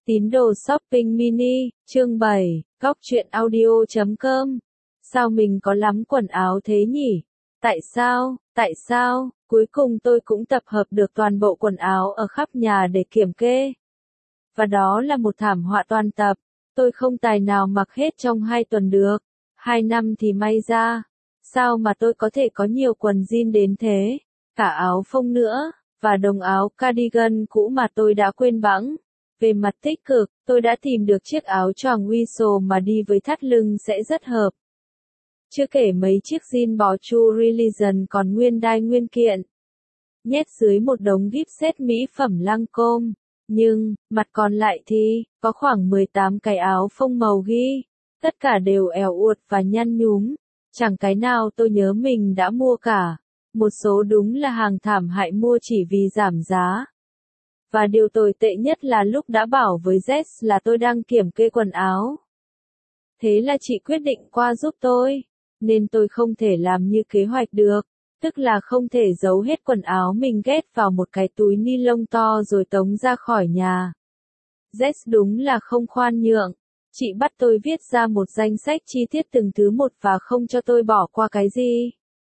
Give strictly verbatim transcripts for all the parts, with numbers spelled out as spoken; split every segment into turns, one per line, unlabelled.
Tín đồ shopping mini, chương bảy, góc truyện audio chấm com. Sao mình có lắm quần áo thế nhỉ? Tại sao, tại sao, cuối cùng tôi cũng tập hợp được toàn bộ quần áo ở khắp nhà để kiểm kê. Và đó là một thảm họa toàn tập, tôi không tài nào mặc hết trong hai tuần được, hai năm thì may ra. Sao mà tôi có thể có nhiều quần jean đến thế, cả áo phông nữa, và đống áo cardigan cũ mà tôi đã quên bẵng. Về mặt tích cực, tôi đã tìm được chiếc áo choàng Whistle mà đi với thắt lưng sẽ rất hợp. Chưa kể mấy chiếc jean bó True Religion còn nguyên đai nguyên kiện. Nhét dưới một đống gift set mỹ phẩm Lancôme. Nhưng, mặt còn lại thì, có khoảng mười tám cái áo phông màu ghi. Tất cả đều èo uột và nhăn nhúm. Chẳng cái nào tôi nhớ mình đã mua cả. Một số đúng là hàng thảm hại mua chỉ vì giảm giá. Và điều tồi tệ nhất là lúc đã bảo với Jess là tôi đang kiểm kê quần áo. Thế là chị quyết định qua giúp tôi, nên tôi không thể làm như kế hoạch được, tức là không thể giấu hết quần áo mình ghét vào một cái túi ni lông to rồi tống ra khỏi nhà. Jess đúng là không khoan nhượng, chị bắt tôi viết ra một danh sách chi tiết từng thứ một và không cho tôi bỏ qua cái gì.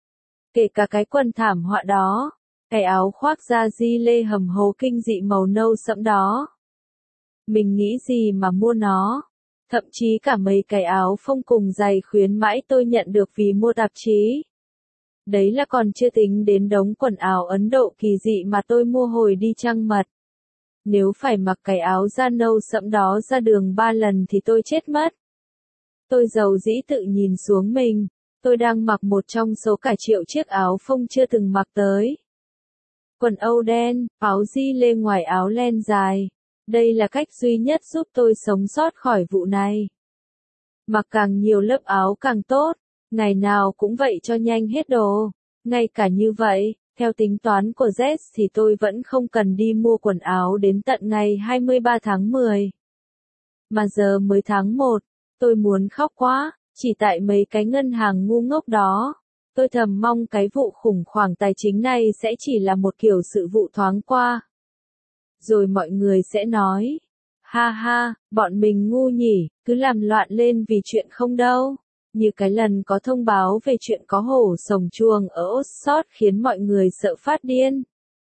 Kể cả cái quần thảm họa đó. Cái áo khoác da di lê hầm hố kinh dị màu nâu sẫm đó. Mình nghĩ gì mà mua nó. Thậm chí cả mấy cái áo phông cùng giày khuyến mãi tôi nhận được vì mua tạp chí. Đấy là còn chưa tính đến đống quần áo Ấn Độ kỳ dị mà tôi mua hồi đi trăng mật. Nếu phải mặc cái áo da nâu sẫm đó ra đường ba lần thì tôi chết mất. Tôi giàu dĩ tự nhìn xuống mình. Tôi đang mặc một trong số cả triệu chiếc áo phông chưa từng mặc tới. Quần âu đen, áo di lê ngoài áo len dài. Đây là cách duy nhất giúp tôi sống sót khỏi vụ này. Mặc càng nhiều lớp áo càng tốt, ngày nào cũng vậy cho nhanh hết đồ. Ngay cả như vậy, theo tính toán của Jess thì tôi vẫn không cần đi mua quần áo đến tận ngày hai mươi ba tháng mười. Mà giờ mới tháng một, tôi muốn khóc quá, chỉ tại mấy cái ngân hàng ngu ngốc đó. Tôi thầm mong cái vụ khủng hoảng tài chính này sẽ chỉ là một kiểu sự vụ thoáng qua. Rồi mọi người sẽ nói, ha ha, bọn mình ngu nhỉ, cứ làm loạn lên vì chuyện không đâu. Như cái lần có thông báo về chuyện có hổ sồng chuồng ở Oxford khiến mọi người sợ phát điên.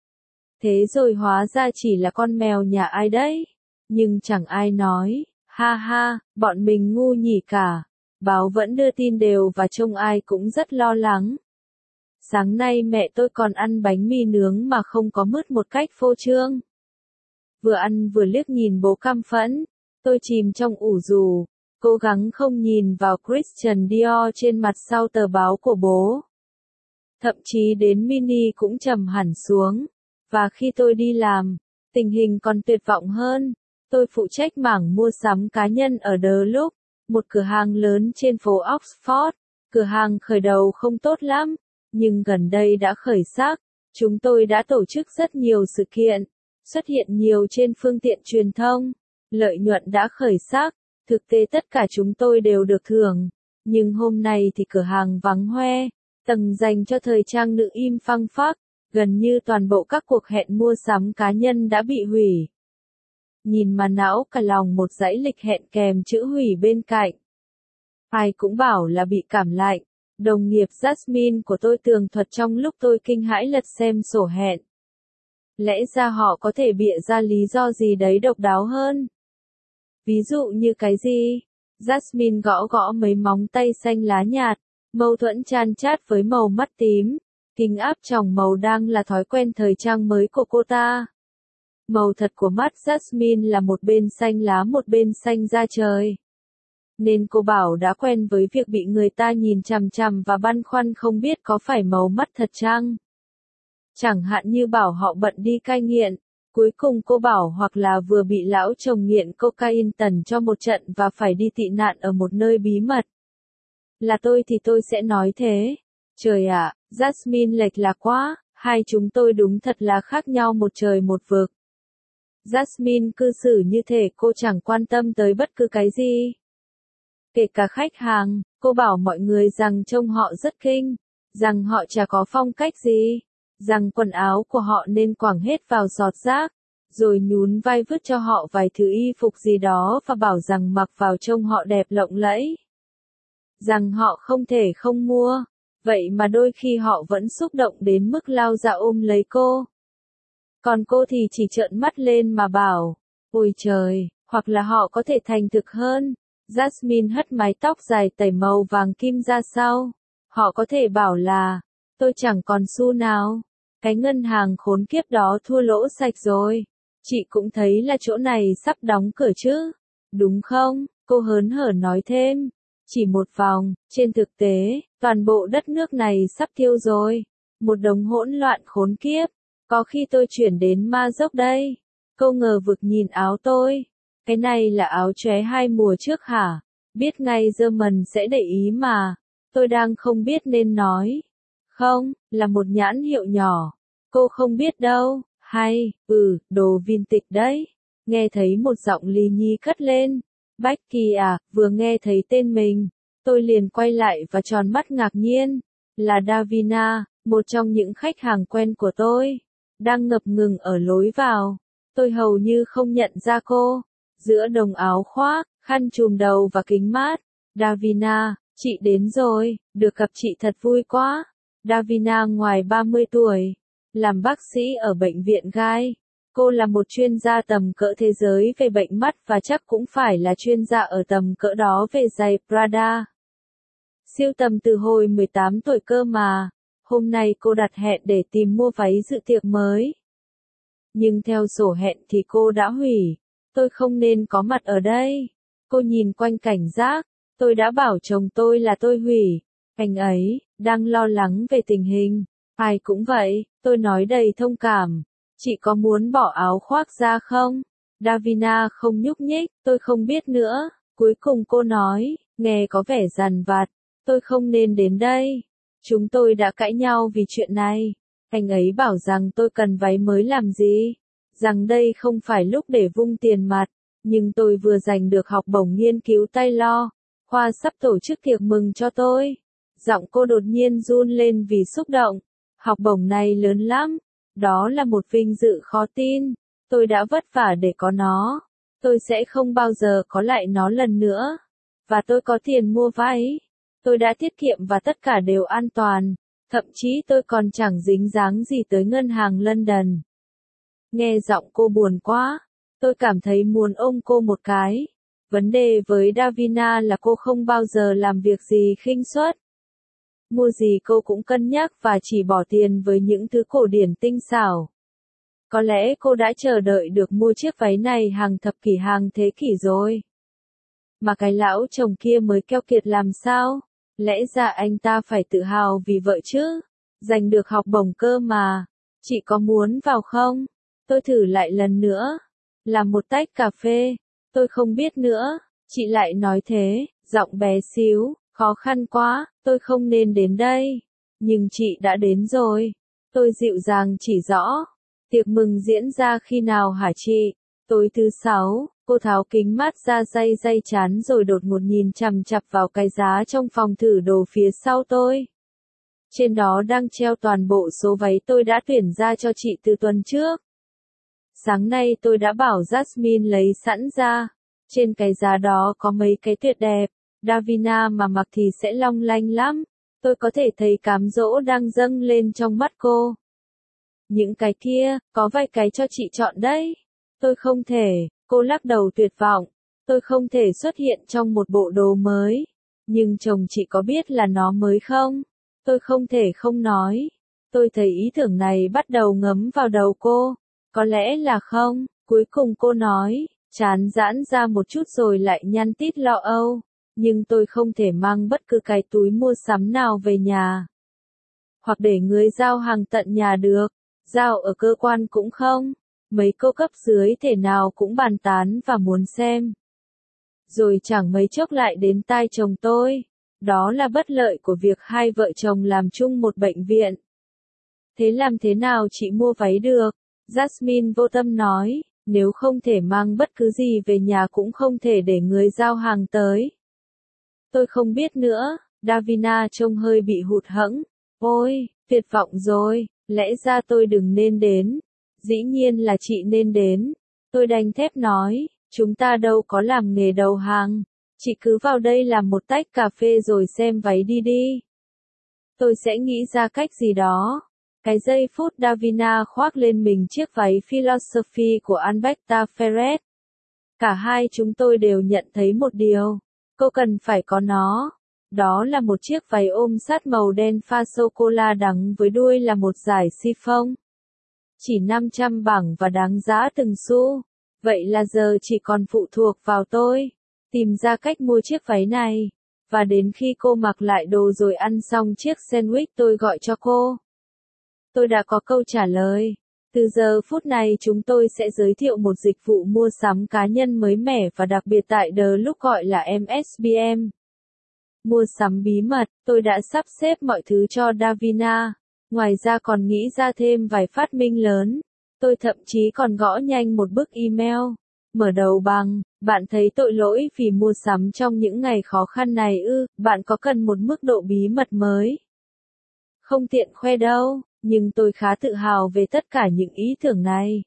Thế rồi hóa ra chỉ là con mèo nhà ai đấy. Nhưng chẳng ai nói, ha ha, bọn mình ngu nhỉ cả. Báo vẫn đưa tin đều và trông ai cũng rất lo lắng. Sáng nay mẹ tôi còn ăn bánh mì nướng mà không có mứt một cách phô trương. Vừa ăn vừa liếc nhìn bố căm phẫn. Tôi chìm trong ủ rù, cố gắng không nhìn vào Christian Dior trên mặt sau tờ báo của bố. Thậm chí đến mini cũng trầm hẳn xuống. Và khi tôi đi làm, tình hình còn tuyệt vọng hơn. Tôi phụ trách mảng mua sắm cá nhân ở The Look. Một cửa hàng lớn trên phố Oxford, cửa hàng khởi đầu không tốt lắm, nhưng gần đây đã khởi sắc. Chúng tôi đã tổ chức rất nhiều sự kiện, xuất hiện nhiều trên phương tiện truyền thông, lợi nhuận đã khởi sắc, thực tế tất cả chúng tôi đều được thưởng. Nhưng hôm nay thì cửa hàng vắng hoe, tầng dành cho thời trang nữ im phăng phắc, gần như toàn bộ các cuộc hẹn mua sắm cá nhân đã bị hủy. Nhìn mà não cả lòng một dãy lịch hẹn kèm chữ hủy bên cạnh. Ai cũng bảo là bị cảm lạnh. Đồng nghiệp Jasmine của tôi tường thuật trong lúc tôi kinh hãi lật xem sổ hẹn. Lẽ ra họ có thể bịa ra lý do gì đấy độc đáo hơn. Ví dụ như cái gì? Jasmine gõ gõ mấy móng tay xanh lá nhạt, mâu thuẫn chan chát với màu mắt tím. Kính áp tròng màu đang là thói quen thời trang mới của cô ta. Màu thật của mắt Jasmine là một bên xanh lá một bên xanh da trời. Nên cô bảo đã quen với việc bị người ta nhìn chằm chằm và băn khoăn không biết có phải màu mắt thật chăng. Chẳng hạn như bảo họ bận đi cai nghiện, cuối cùng cô bảo hoặc là vừa bị lão chồng nghiện cocaine tần cho một trận và phải đi tị nạn ở một nơi bí mật. Là tôi thì tôi sẽ nói thế. Trời ạ, à, Jasmine lệch lạc quá, hai chúng tôi đúng thật là khác nhau một trời một vực. Jasmine cư xử như thể cô chẳng quan tâm tới bất cứ cái gì. Kể cả khách hàng, cô bảo mọi người rằng trông họ rất kinh, rằng họ chả có phong cách gì, rằng quần áo của họ nên quẳng hết vào giọt rác, rồi nhún vai vứt cho họ vài thứ y phục gì đó và bảo rằng mặc vào trông họ đẹp lộng lẫy. Rằng họ không thể không mua, vậy mà đôi khi họ vẫn xúc động đến mức lao ra ôm lấy cô. Còn cô thì chỉ trợn mắt lên mà bảo, ôi trời, hoặc là họ có thể thành thực hơn. Jasmine hất mái tóc dài tẩy màu vàng kim ra sau. Họ có thể bảo là, tôi chẳng còn xu nào. Cái ngân hàng khốn kiếp đó thua lỗ sạch rồi. Chị cũng thấy là chỗ này sắp đóng cửa chứ. Đúng không? Cô hớn hở nói thêm. Chỉ một vòng, trên thực tế, toàn bộ đất nước này sắp thiêu rồi. Một đống hỗn loạn khốn kiếp. Có khi tôi chuyển đến ma dốc đây. Cô ngờ vực nhìn áo tôi. Cái này là áo chóe hai mùa trước hả? Biết ngay German sẽ để ý mà. Tôi đang không biết nên nói. Không, là một nhãn hiệu nhỏ. Cô không biết đâu. Hay, ừ, đồ vintage đấy. Nghe thấy một giọng Lý Nhi cất lên. Becky à, vừa nghe thấy tên mình. Tôi liền quay lại và tròn mắt ngạc nhiên. Là Davina, một trong những khách hàng quen của tôi. Đang ngập ngừng ở lối vào. Tôi hầu như không nhận ra cô. Giữa đồng áo khoác, khăn trùm đầu và kính mát. Davina, chị đến rồi, được gặp chị thật vui quá. Davina ngoài ba mươi tuổi, làm bác sĩ ở bệnh viện Gai. Cô là một chuyên gia tầm cỡ thế giới về bệnh mắt và chắc cũng phải là chuyên gia ở tầm cỡ đó về giày Prada. Siêu tầm từ hồi mười tám tuổi cơ mà. Hôm nay cô đặt hẹn để tìm mua váy dự tiệc mới. Nhưng theo sổ hẹn thì cô đã hủy. Tôi không nên có mặt ở đây. Cô nhìn quanh cảnh giác. Tôi đã bảo chồng tôi là tôi hủy. Anh ấy, đang lo lắng về tình hình. Ai cũng vậy, tôi nói đầy thông cảm. Chị có muốn bỏ áo khoác ra không? Davina không nhúc nhích, tôi không biết nữa. Cuối cùng cô nói, nghe có vẻ dằn vặt. Tôi không nên đến đây. Chúng tôi đã cãi nhau vì chuyện này. Anh ấy bảo rằng tôi cần váy mới làm gì? Rằng đây không phải lúc để vung tiền mặt. Nhưng tôi vừa giành được học bổng nghiên cứu Taylor. Khoa sắp tổ chức tiệc mừng cho tôi. Giọng cô đột nhiên run lên vì xúc động. Học bổng này lớn lắm. Đó là một vinh dự khó tin. Tôi đã vất vả để có nó. Tôi sẽ không bao giờ có lại nó lần nữa. Và tôi có tiền mua váy. Tôi đã tiết kiệm và tất cả đều an toàn. Thậm chí tôi còn chẳng dính dáng gì tới ngân hàng London. Nghe giọng cô buồn quá. Tôi cảm thấy muốn ôm cô một cái. Vấn đề với Davina là cô không bao giờ làm việc gì khinh suất. Mua gì cô cũng cân nhắc và chỉ bỏ tiền với những thứ cổ điển tinh xảo. Có lẽ cô đã chờ đợi được mua chiếc váy này hàng thập kỷ hàng thế kỷ rồi. Mà cái lão chồng kia mới keo kiệt làm sao? Lẽ ra anh ta phải tự hào vì vợ chứ? Giành được học bổng cơ mà. Chị có muốn vào không? Tôi thử lại lần nữa. Làm một tách cà phê. Tôi không biết nữa. Chị lại nói thế, giọng bé xíu, khó khăn quá, tôi không nên đến đây. Nhưng chị đã đến rồi. Tôi dịu dàng chỉ rõ. Tiệc mừng diễn ra khi nào hả chị? Tối thứ sáu, cô tháo kính mát ra day day chán rồi đột ngột nhìn chằm chặp vào cái giá trong phòng thử đồ phía sau tôi. Trên đó đang treo toàn bộ số váy tôi đã tuyển ra cho chị từ tuần trước. Sáng nay tôi đã bảo Jasmine lấy sẵn ra. Trên cái giá đó có mấy cái tuyệt đẹp. Davina mà mặc thì sẽ long lanh lắm. Tôi có thể thấy cám dỗ đang dâng lên trong mắt cô. Những cái kia, có vài cái cho chị chọn đấy. Tôi không thể, cô lắc đầu tuyệt vọng. Tôi không thể xuất hiện trong một bộ đồ mới. Nhưng chồng chị có biết là nó mới không? Tôi không thể không nói. Tôi thấy ý tưởng này bắt đầu ngấm vào đầu cô. Có lẽ là không. Cuối cùng cô nói, chán giãn ra một chút rồi lại nhăn tít lo âu. Nhưng tôi không thể mang bất cứ cái túi mua sắm nào về nhà. Hoặc để người giao hàng tận nhà được. Giao ở cơ quan cũng không. Mấy cô cấp dưới thể nào cũng bàn tán và muốn xem. Rồi chẳng mấy chốc lại đến tai chồng tôi. Đó là bất lợi của việc hai vợ chồng làm chung một bệnh viện. Thế làm thế nào chị mua váy được? Jasmine vô tâm nói, nếu không thể mang bất cứ gì về nhà cũng không thể để người giao hàng tới. Tôi không biết nữa, Davina trông hơi bị hụt hẫng. Ôi, tuyệt vọng rồi, lẽ ra tôi đừng nên đến. Dĩ nhiên là chị nên đến. Tôi đanh thép nói, chúng ta đâu có làm nghề đầu hàng. Chị cứ vào đây làm một tách cà phê rồi xem váy đi đi. Tôi sẽ nghĩ ra cách gì đó. Cái giây phút Davina khoác lên mình chiếc váy Philosophy của Alberta Ferret. Cả hai chúng tôi đều nhận thấy một điều. Cô cần phải có nó. Đó là một chiếc váy ôm sát màu đen pha sô-cô-la đắng với đuôi là một dải chiffon. Chỉ năm trăm bảng và đáng giá từng xu. Vậy là giờ chỉ còn phụ thuộc vào tôi. Tìm ra cách mua chiếc váy này. Và đến khi cô mặc lại đồ rồi ăn xong chiếc sandwich tôi gọi cho cô. Tôi đã có câu trả lời. Từ giờ phút này chúng tôi sẽ giới thiệu một dịch vụ mua sắm cá nhân mới mẻ và đặc biệt tại The Look gọi là em ét bê em. Mua sắm bí mật, tôi đã sắp xếp mọi thứ cho Davina. Ngoài ra còn nghĩ ra thêm vài phát minh lớn. Tôi thậm chí còn gõ nhanh một bức email. Mở đầu bằng, bạn thấy tội lỗi vì mua sắm trong những ngày khó khăn này ư, bạn có cần một mức độ bí mật mới? Không tiện khoe đâu, nhưng tôi khá tự hào về tất cả những ý tưởng này.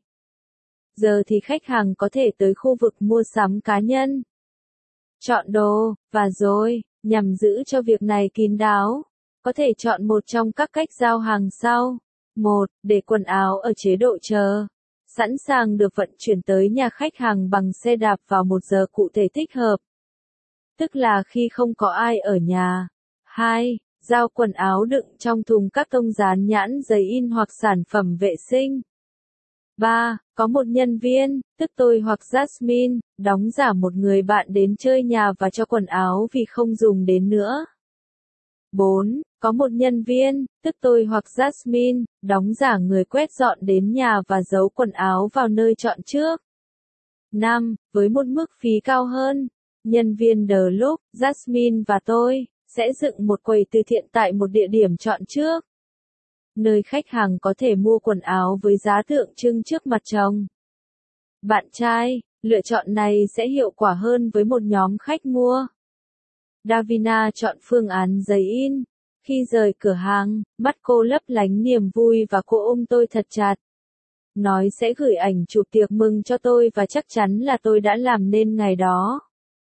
Giờ thì khách hàng có thể tới khu vực mua sắm cá nhân. Chọn đồ, và rồi, nhằm giữ cho việc này kín đáo, có thể chọn một trong các cách giao hàng sau. một. Để quần áo ở chế độ chờ. Sẵn sàng được vận chuyển tới nhà khách hàng bằng xe đạp vào một giờ cụ thể thích hợp. Tức là khi không có ai ở nhà. hai. Giao quần áo đựng trong thùng các tông dán nhãn giấy in hoặc sản phẩm vệ sinh. ba. Có một nhân viên, tức tôi hoặc Jasmine, đóng giả một người bạn đến chơi nhà và cho quần áo vì không dùng đến nữa. bốn. Có một nhân viên, tức tôi hoặc Jasmine, đóng giả người quét dọn đến nhà và giấu quần áo vào nơi chọn trước. năm. Với một mức phí cao hơn, nhân viên The Look, Jasmine và tôi sẽ dựng một quầy từ thiện tại một địa điểm chọn trước, nơi khách hàng có thể mua quần áo với giá tượng trưng trước mặt chồng. Bạn trai, lựa chọn này sẽ hiệu quả hơn với một nhóm khách mua. Davina chọn phương án giấy in. Khi rời cửa hàng, mắt cô lấp lánh niềm vui và cô ôm tôi thật chặt. Nói sẽ gửi ảnh chụp tiệc mừng cho tôi và chắc chắn là tôi đã làm nên ngày đó.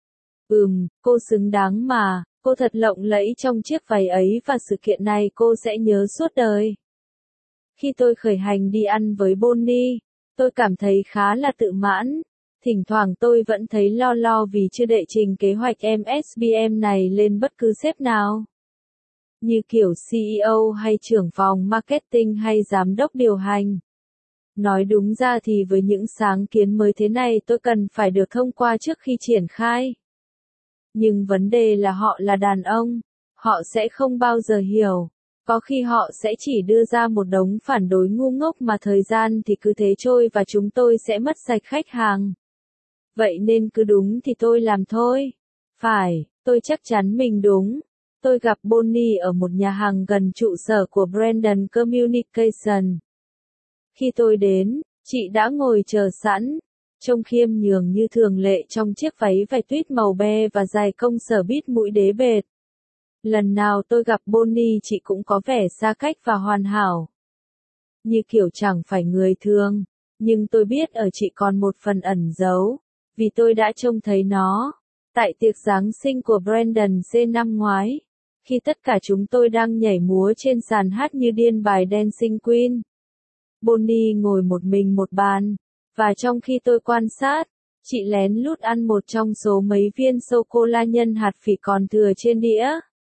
Ừm, cô xứng đáng mà, cô thật lộng lẫy trong chiếc váy ấy và sự kiện này cô sẽ nhớ suốt đời. Khi tôi khởi hành đi ăn với Bonnie, tôi cảm thấy khá là tự mãn. Thỉnh thoảng tôi vẫn thấy lo lo vì chưa đệ trình kế hoạch em ét bê em này lên bất cứ sếp nào. Như kiểu xê e ô hay trưởng phòng marketing hay giám đốc điều hành. Nói đúng ra thì với những sáng kiến mới thế này tôi cần phải được thông qua trước khi triển khai. Nhưng vấn đề là họ là đàn ông, họ sẽ không bao giờ hiểu. Có khi họ sẽ chỉ đưa ra một đống phản đối ngu ngốc mà thời gian thì cứ thế trôi và chúng tôi sẽ mất sạch khách hàng. Vậy nên cứ đúng thì tôi làm thôi. Phải, tôi chắc chắn mình đúng. Tôi gặp Bonnie ở một nhà hàng gần trụ sở của Brandon Communication. Khi tôi đến, chị đã ngồi chờ sẵn, trông khiêm nhường như thường lệ trong chiếc váy vải tuyết màu be và giày công sở bít mũi đế bệt. Lần nào tôi gặp Bonnie chị cũng có vẻ xa cách và hoàn hảo. Như kiểu chẳng phải người thường, nhưng tôi biết ở chị còn một phần ẩn giấu, vì tôi đã trông thấy nó. Tại tiệc Giáng sinh của Brandon C năm ngoái, khi tất cả chúng tôi đang nhảy múa trên sàn hát như điên bài Dancing Queen. Bonnie ngồi một mình một bàn, và trong khi tôi quan sát, chị lén lút ăn một trong số mấy viên sô-cô-la nhân hạt phỉ còn thừa trên đĩa.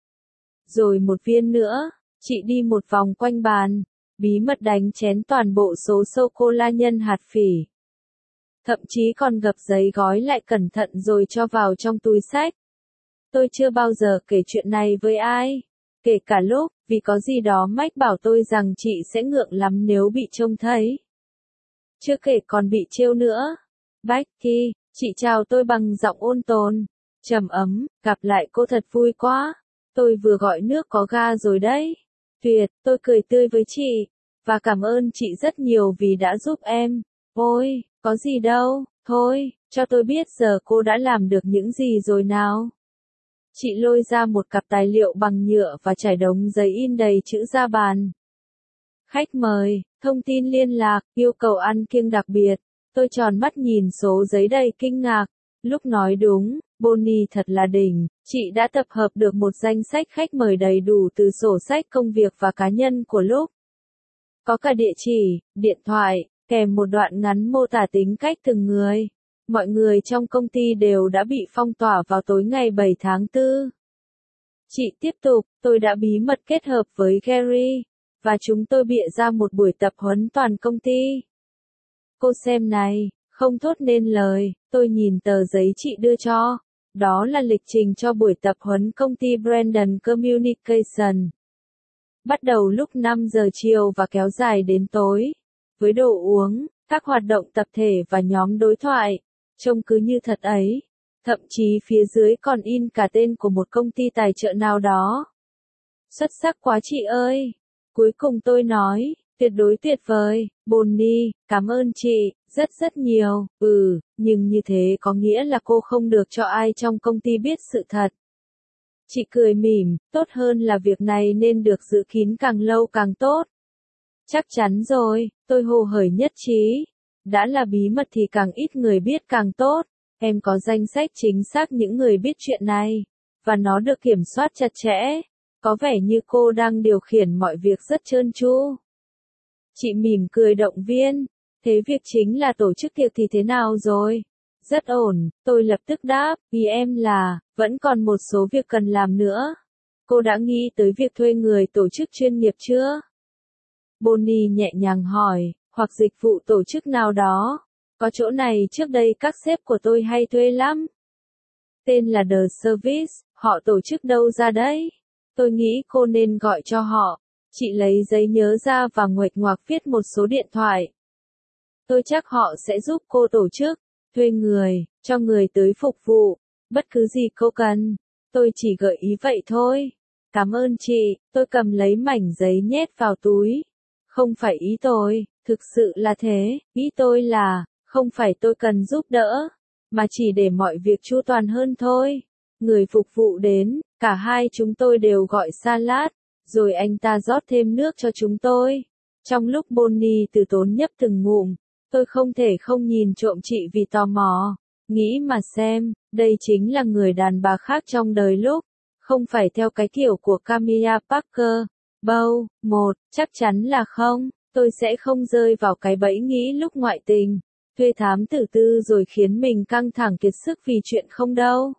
Rồi một viên nữa, chị đi một vòng quanh bàn, bí mật đánh chén toàn bộ số sô-cô-la nhân hạt phỉ. Thậm chí còn gập giấy gói lại cẩn thận rồi cho vào trong túi xách. Tôi chưa bao giờ kể chuyện này với ai, kể cả lúc, vì có gì đó mách bảo tôi rằng chị sẽ ngượng lắm nếu bị trông thấy. Chưa kể còn bị trêu nữa. Becky, chị chào tôi bằng giọng ôn tồn, trầm ấm, gặp lại cô thật vui quá. Tôi vừa gọi nước có ga rồi đấy. Tuyệt, tôi cười tươi với chị, và cảm ơn chị rất nhiều vì đã giúp em. Ôi, có gì đâu, thôi, cho tôi biết giờ cô đã làm được những gì rồi nào. Chị lôi ra một cặp tài liệu bằng nhựa và trải đống giấy in đầy chữ ra bàn. Khách mời, thông tin liên lạc, yêu cầu ăn kiêng đặc biệt. Tôi tròn mắt nhìn số giấy đầy kinh ngạc. Lúc nói đúng, Bonnie thật là đỉnh, chị đã tập hợp được một danh sách khách mời đầy đủ từ sổ sách công việc và cá nhân của lúc. Có cả địa chỉ, điện thoại, kèm một đoạn ngắn mô tả tính cách từng người. Mọi người trong công ty đều đã bị phong tỏa vào tối ngày bảy tháng tư. Chị tiếp tục, tôi đã bí mật kết hợp với Gary, và chúng tôi bịa ra một buổi tập huấn toàn công ty. Cô xem này, không thốt nên lời, tôi nhìn tờ giấy chị đưa cho. Đó là lịch trình cho buổi tập huấn công ty Brandon Communication. Bắt đầu lúc năm giờ chiều và kéo dài đến tối. Với đồ uống, các hoạt động tập thể và nhóm đối thoại. Trông cứ như thật ấy. Thậm chí phía dưới còn in cả tên của một công ty tài trợ nào đó. Xuất sắc quá chị ơi. Cuối cùng tôi nói, tuyệt đối tuyệt vời, Bonnie, cảm ơn chị, rất rất nhiều, ừ, nhưng như thế có nghĩa là cô không được cho ai trong công ty biết sự thật. Chị cười mỉm, tốt hơn là việc này nên được giữ kín càng lâu càng tốt. Chắc chắn rồi, tôi hồ hởi nhất trí. Đã là bí mật thì càng ít người biết càng tốt. Em có danh sách chính xác những người biết chuyện này, và nó được kiểm soát chặt chẽ. Có vẻ như cô đang điều khiển mọi việc rất trơn tru. Chị mỉm cười động viên. Thế việc chính là tổ chức tiệc thì thế nào rồi? Rất ổn, tôi lập tức đáp, ý em là, vẫn còn một số việc cần làm nữa. Cô đã nghĩ tới việc thuê người tổ chức chuyên nghiệp chưa? Bonnie nhẹ nhàng hỏi, hoặc dịch vụ tổ chức nào đó. Có chỗ này trước đây các sếp của tôi hay thuê lắm. Tên là The Service, họ tổ chức đâu ra đấy? Tôi nghĩ cô nên gọi cho họ. Chị lấy giấy nhớ ra và nguệch ngoạc viết một số điện thoại. Tôi chắc họ sẽ giúp cô tổ chức, thuê người, cho người tới phục vụ, bất cứ gì cô cần. Tôi chỉ gợi ý vậy thôi. Cảm ơn chị, tôi cầm lấy mảnh giấy nhét vào túi. Không phải ý tôi, thực sự là thế, ý tôi là, không phải tôi cần giúp đỡ, mà chỉ để mọi việc chu toàn hơn thôi. Người phục vụ đến, cả hai chúng tôi đều gọi salad, rồi anh ta rót thêm nước cho chúng tôi. Trong lúc Bonnie từ tốn nhấp từng ngụm, tôi không thể không nhìn trộm chị vì tò mò. Nghĩ mà xem, đây chính là người đàn bà khác trong đời lúc, không phải theo cái kiểu của Camilla Parker. Bow, một, chắc chắn là không, tôi sẽ không rơi vào cái bẫy nghĩ lúc ngoại tình, thuê thám tử tư rồi khiến mình căng thẳng kiệt sức vì chuyện không đâu.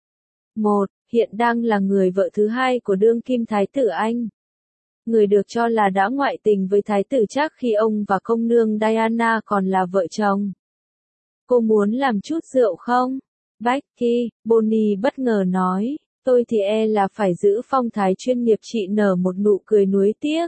Một, hiện đang là người vợ thứ hai của đương kim thái tử Anh. Người được cho là đã ngoại tình với thái tử Charles khi ông và công nương Diana còn là vợ chồng. Cô muốn làm chút rượu không? Becky, Bonnie bất ngờ nói, tôi thì e là phải giữ phong thái chuyên nghiệp. Chị nở một nụ cười nuối tiếc.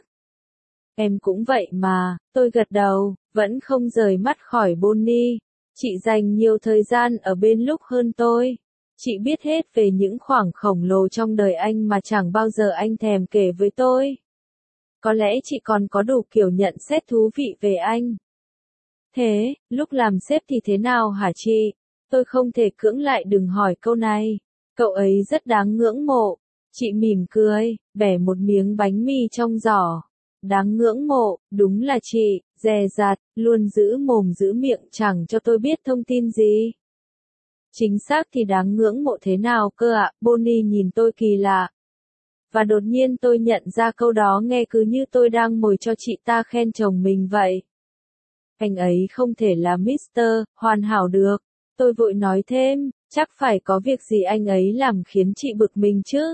Em cũng vậy mà, tôi gật đầu, vẫn không rời mắt khỏi Bonnie. Chị dành nhiều thời gian ở bên lúc hơn tôi. Chị biết hết về những khoảng khổng lồ trong đời anh mà chẳng bao giờ anh thèm kể với tôi. Có lẽ chị còn có đủ kiểu nhận xét thú vị về anh. Thế, lúc làm sếp thì thế nào hả chị? Tôi không thể cưỡng lại đừng hỏi câu này. Cậu ấy rất đáng ngưỡng mộ. Chị mỉm cười, bẻ một miếng bánh mì trong giỏ. Đáng ngưỡng mộ, đúng là chị, dè dặt, luôn giữ mồm giữ miệng chẳng cho tôi biết thông tin gì. Chính xác thì đáng ngưỡng mộ thế nào cơ ạ? Bonnie nhìn tôi kỳ lạ. Và đột nhiên tôi nhận ra câu đó nghe cứ như tôi đang mồi cho chị ta khen chồng mình vậy. Anh ấy không thể là mít tơ hoàn hảo được. Tôi vội nói thêm, chắc phải có việc gì anh ấy làm khiến chị bực mình chứ.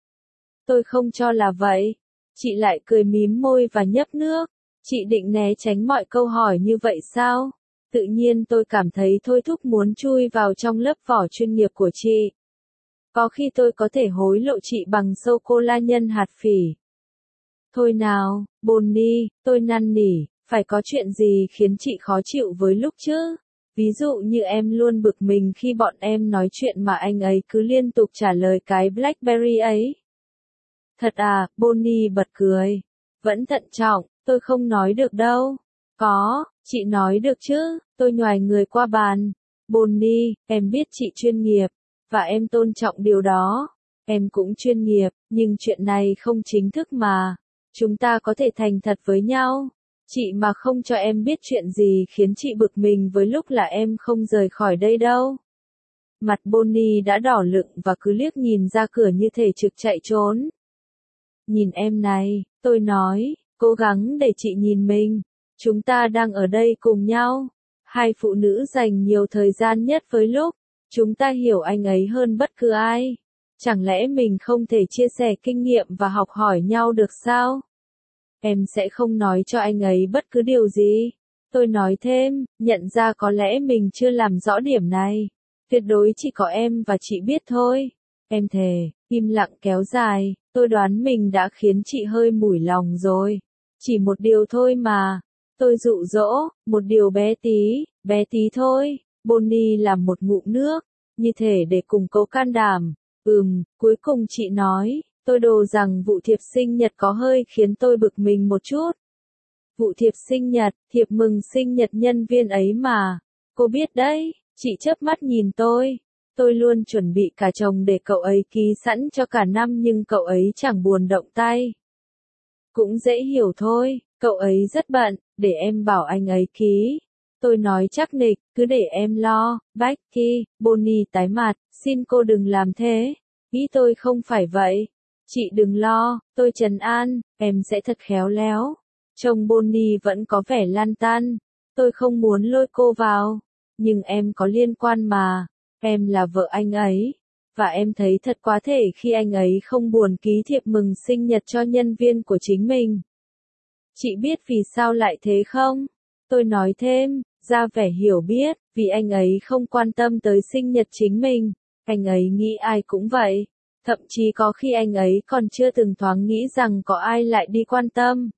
Tôi không cho là vậy. Chị lại cười mím môi và nhấp nước. Chị định né tránh mọi câu hỏi như vậy sao? Tự nhiên tôi cảm thấy thôi thúc muốn chui vào trong lớp vỏ chuyên nghiệp của chị. Có khi tôi có thể hối lộ chị bằng sô-cô-la nhân hạt phỉ. Thôi nào, Bonnie, tôi năn nỉ, phải có chuyện gì khiến chị khó chịu với lúc chứ? Ví dụ như em luôn bực mình khi bọn em nói chuyện mà anh ấy cứ liên tục trả lời cái Blackberry ấy. Thật à, Bonnie bật cười. Vẫn thận trọng, tôi không nói được đâu. Có, chị nói được chứ, tôi nhoài người qua bàn. Bonnie, em biết chị chuyên nghiệp, và em tôn trọng điều đó. Em cũng chuyên nghiệp, nhưng chuyện này không chính thức mà. Chúng ta có thể thành thật với nhau. Chị mà không cho em biết chuyện gì khiến chị bực mình với lúc là em không rời khỏi đây đâu. Mặt Bonnie đã đỏ lựng và cứ liếc nhìn ra cửa như thể trực chạy trốn. Nhìn em này, tôi nói, cố gắng để chị nhìn mình. Chúng ta đang ở đây cùng nhau. Hai phụ nữ dành nhiều thời gian nhất với lúc. Chúng ta hiểu anh ấy hơn bất cứ ai. Chẳng lẽ mình không thể chia sẻ kinh nghiệm và học hỏi nhau được sao? Em sẽ không nói cho anh ấy bất cứ điều gì. Tôi nói thêm, nhận ra có lẽ mình chưa làm rõ điểm này. Tuyệt đối chỉ có em và chị biết thôi. Em thề, im lặng kéo dài, tôi đoán mình đã khiến chị hơi mủi lòng rồi. Chỉ một điều thôi mà. Tôi dụ dỗ, một điều bé tí, bé tí thôi. Bonnie làm một ngụm nước, như thể để củng cố can đảm. Ừm, cuối cùng chị nói, tôi đồ rằng vụ thiệp sinh nhật có hơi khiến tôi bực mình một chút. Vụ thiệp sinh nhật, thiệp mừng sinh nhật nhân viên ấy mà. Cô biết đấy, chị chớp mắt nhìn tôi. Tôi luôn chuẩn bị cả chồng để cậu ấy ký sẵn cho cả năm nhưng cậu ấy chẳng buồn động tay. Cũng dễ hiểu thôi, cậu ấy rất bận, để em bảo anh ấy ký. Tôi nói chắc nịch, cứ để em lo. Becky, Bonnie tái mặt, xin cô đừng làm thế. Ý tôi không phải vậy. Chị đừng lo, tôi trấn an, em sẽ thật khéo léo. Chồng Bonnie vẫn có vẻ lan tăn. Tôi không muốn lôi cô vào. Nhưng em có liên quan mà. Em là vợ anh ấy. Và em thấy thật quá thể khi anh ấy không buồn ký thiệp mừng sinh nhật cho nhân viên của chính mình. Chị biết vì sao lại thế không? Tôi nói thêm, ra vẻ hiểu biết, vì anh ấy không quan tâm tới sinh nhật chính mình. Anh ấy nghĩ ai cũng vậy. Thậm chí có khi anh ấy còn chưa từng thoáng nghĩ rằng có ai lại đi quan tâm.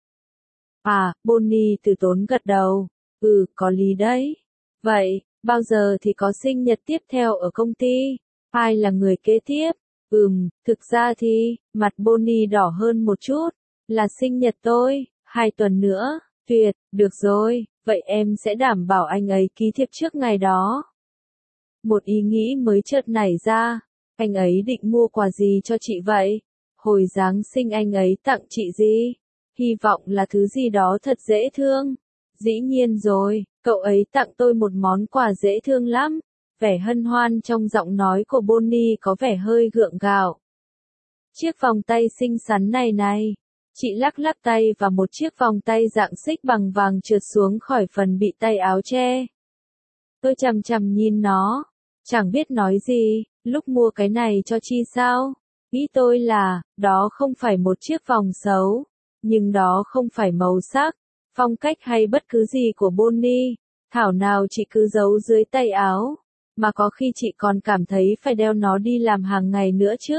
À, Bonnie từ tốn gật đầu. Ừ, có lý đấy. Vậy, bao giờ thì có sinh nhật tiếp theo ở công ty? Ai là người kế tiếp? Ừm, thực ra thì, mặt Bonnie đỏ hơn một chút. Là sinh nhật tôi, hai tuần nữa. Tuyệt, được rồi, vậy em sẽ đảm bảo anh ấy ký thiệp trước ngày đó. Một ý nghĩ mới chợt nảy ra. Anh ấy định mua quà gì cho chị vậy? Hồi Giáng sinh anh ấy tặng chị gì? Hy vọng là thứ gì đó thật dễ thương. Dĩ nhiên rồi, cậu ấy tặng tôi một món quà dễ thương lắm. Vẻ hân hoan trong giọng nói của Bonnie có vẻ hơi gượng gạo. Chiếc vòng tay xinh xắn này này. Chị lắc lắc tay và một chiếc vòng tay dạng xích bằng vàng trượt xuống khỏi phần bị tay áo che. Tôi chằm chằm nhìn nó. Chẳng biết nói gì, lúc mua cái này cho Chi sao? Ý tôi là, đó không phải một chiếc vòng xấu. Nhưng đó không phải màu sắc, phong cách hay bất cứ gì của Bonnie. Thảo nào chị cứ giấu dưới tay áo. Mà có khi chị còn cảm thấy phải đeo nó đi làm hàng ngày nữa chứ.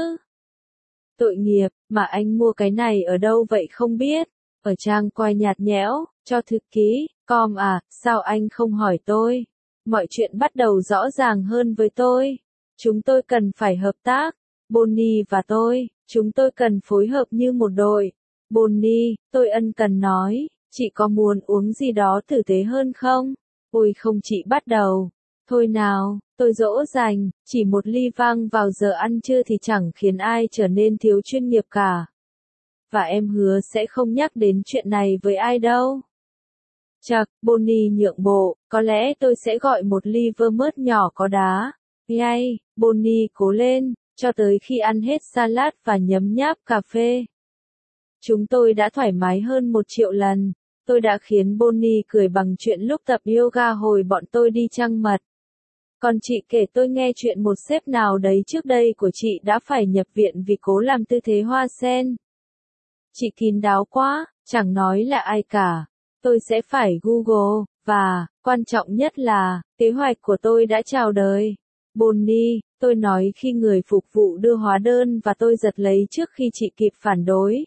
Tội nghiệp, mà anh mua cái này ở đâu vậy không biết. Ở trang quay nhạt nhẽo, cho thư ký, com à, sao anh không hỏi tôi? Mọi chuyện bắt đầu rõ ràng hơn với tôi. Chúng tôi cần phải hợp tác. Bonnie và tôi, chúng tôi cần phối hợp như một đội. Bonnie, tôi ân cần nói, chị có muốn uống gì đó tử tế hơn không? Ôi không chị bắt đầu. Thôi nào, tôi dỗ dành, chỉ một ly vang vào giờ ăn trưa thì chẳng khiến ai trở nên thiếu chuyên nghiệp cả. Và em hứa sẽ không nhắc đến chuyện này với ai đâu. Chật, Bonnie nhượng bộ, có lẽ tôi sẽ gọi một ly vermouth nhỏ có đá. Yay, Bonnie cố lên, cho tới khi ăn hết salad và nhấm nháp cà phê. Chúng tôi đã thoải mái hơn một triệu lần. Tôi đã khiến Bonnie cười bằng chuyện lúc tập yoga hồi bọn tôi đi trăng mật. Còn chị kể tôi nghe chuyện một sếp nào đấy trước đây của chị đã phải nhập viện vì cố làm tư thế hoa sen. Chị kín đáo quá, chẳng nói là ai cả. Tôi sẽ phải Google, và, quan trọng nhất là, kế hoạch của tôi đã chào đời. Bonnie, tôi nói khi người phục vụ đưa hóa đơn và tôi giật lấy trước khi chị kịp phản đối.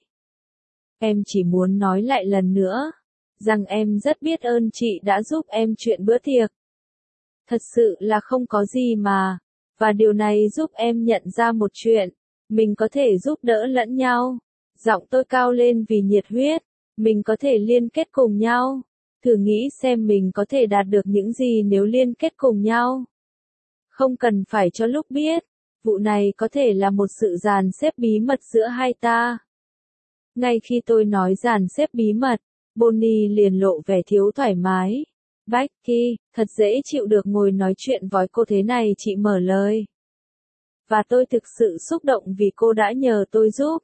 Em chỉ muốn nói lại lần nữa, rằng em rất biết ơn chị đã giúp em chuyện bữa tiệc. Thật sự là không có gì mà, và điều này giúp em nhận ra một chuyện, mình có thể giúp đỡ lẫn nhau. Giọng tôi cao lên vì nhiệt huyết, mình có thể liên kết cùng nhau. Thử nghĩ xem mình có thể đạt được những gì nếu liên kết cùng nhau. Không cần phải cho lúc biết, vụ này có thể là một sự dàn xếp bí mật giữa hai ta. Ngay khi tôi nói dàn xếp bí mật, Bonnie liền lộ vẻ thiếu thoải mái. Becky, thật dễ chịu được ngồi nói chuyện với cô thế này, chị mở lời. Và tôi thực sự xúc động vì cô đã nhờ tôi giúp.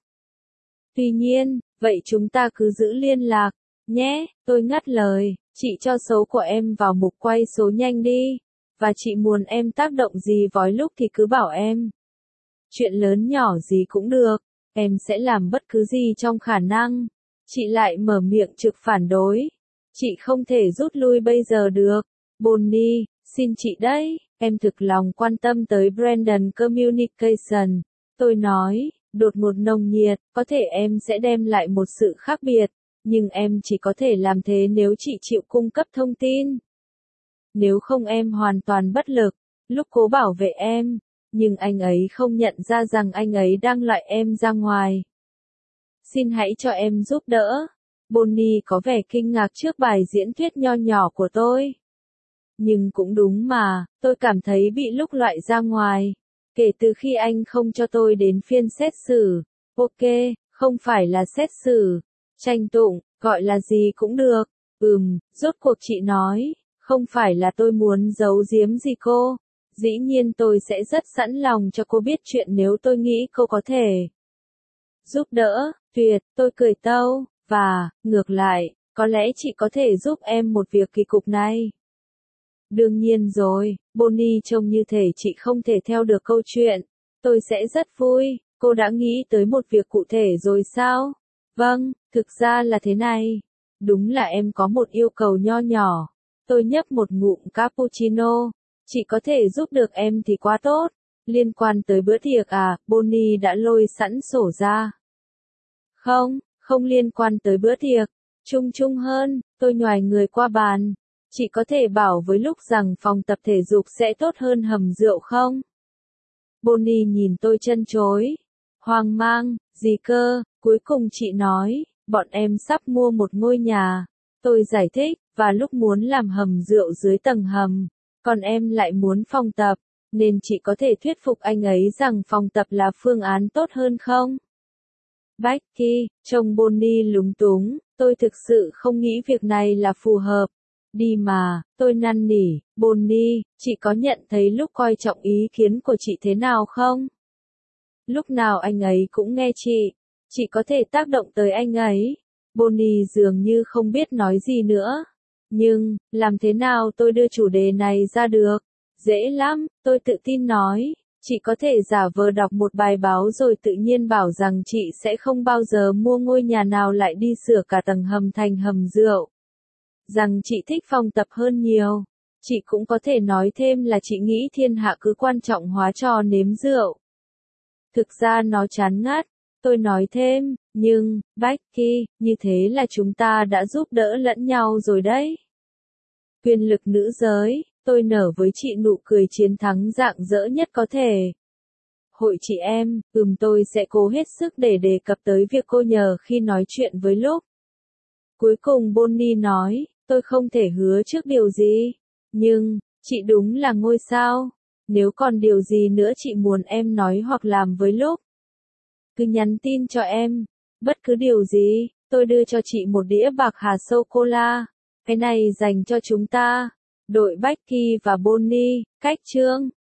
Tuy nhiên, vậy chúng ta cứ giữ liên lạc, nhé, tôi ngắt lời, chị cho số của em vào mục quay số nhanh đi, và chị muốn em tác động gì với lúc thì cứ bảo em. Chuyện lớn nhỏ gì cũng được, em sẽ làm bất cứ gì trong khả năng. Chị lại mở miệng trực phản đối. Chị không thể rút lui bây giờ được. Bonnie, xin chị đấy, em thực lòng quan tâm tới Brandon Communication. Tôi nói, đột ngột nồng nhiệt, có thể em sẽ đem lại một sự khác biệt, nhưng em chỉ có thể làm thế nếu chị chịu cung cấp thông tin. Nếu không em hoàn toàn bất lực, lúc cố bảo vệ em, nhưng anh ấy không nhận ra rằng anh ấy đang loại em ra ngoài. Xin hãy cho em giúp đỡ. Bonnie có vẻ kinh ngạc trước bài diễn thuyết nho nhỏ của tôi. Nhưng cũng đúng mà, tôi cảm thấy bị lúc loại ra ngoài. Kể từ khi anh không cho tôi đến phiên xét xử. Ok, không phải là xét xử. Tranh tụng, gọi là gì cũng được. Ừm, rốt cuộc chị nói, không phải là tôi muốn giấu giếm gì cô. Dĩ nhiên tôi sẽ rất sẵn lòng cho cô biết chuyện nếu tôi nghĩ cô có thể. Giúp đỡ, tuyệt, tôi cười tâu, và, ngược lại, có lẽ chị có thể giúp em một việc kỳ cục này. Đương nhiên rồi, Bonnie trông như thể chị không thể theo được câu chuyện. Tôi sẽ rất vui, cô đã nghĩ tới một việc cụ thể rồi sao? Vâng, thực ra là thế này. Đúng là em có một yêu cầu nho nhỏ. Tôi nhấp một ngụm cappuccino. Chị có thể giúp được em thì quá tốt. Liên quan tới bữa tiệc à, Bonnie đã lôi sẵn sổ ra. Không, không liên quan tới bữa tiệc. Chung chung hơn, tôi nhoài người qua bàn. Chị có thể bảo với lúc rằng phòng tập thể dục sẽ tốt hơn hầm rượu không? Bonnie nhìn tôi trân trối. Hoang mang, gì cơ, cuối cùng chị nói, bọn em sắp mua một ngôi nhà. Tôi giải thích, và lúc muốn làm hầm rượu dưới tầng hầm, còn em lại muốn phòng tập, nên chị có thể thuyết phục anh ấy rằng phòng tập là phương án tốt hơn không? Becky, chồng Bonnie lúng túng, tôi thực sự không nghĩ việc này là phù hợp. Đi mà, tôi năn nỉ, Bonnie, chị có nhận thấy lúc coi trọng ý kiến của chị thế nào không? Lúc nào anh ấy cũng nghe chị, chị có thể tác động tới anh ấy. Bonnie dường như không biết nói gì nữa. Nhưng, làm thế nào tôi đưa chủ đề này ra được? Dễ lắm, tôi tự tin nói. Chị có thể giả vờ đọc một bài báo rồi tự nhiên bảo rằng chị sẽ không bao giờ mua ngôi nhà nào lại đi sửa cả tầng hầm thành hầm rượu. Rằng chị thích phòng tập hơn nhiều. Chị cũng có thể nói thêm là chị nghĩ thiên hạ cứ quan trọng hóa trò nếm rượu. Thực ra nó chán ngắt. Tôi nói thêm, nhưng, Becky, như thế là chúng ta đã giúp đỡ lẫn nhau rồi đấy. Quyền lực nữ giới, tôi nở với chị nụ cười chiến thắng rạng rỡ nhất có thể. Hội chị em, ừm tôi sẽ cố hết sức để đề cập tới việc cô nhờ khi nói chuyện với lúc. Cuối cùng Bonnie nói, tôi không thể hứa trước điều gì. Nhưng, chị đúng là ngôi sao. Nếu còn điều gì nữa chị muốn em nói hoặc làm với lúc, cứ nhắn tin cho em. Bất cứ điều gì, tôi đưa cho chị một đĩa bạc hà sô-cô-la. Cái này dành cho chúng ta. Đội Becky và Bonnie, cách chương.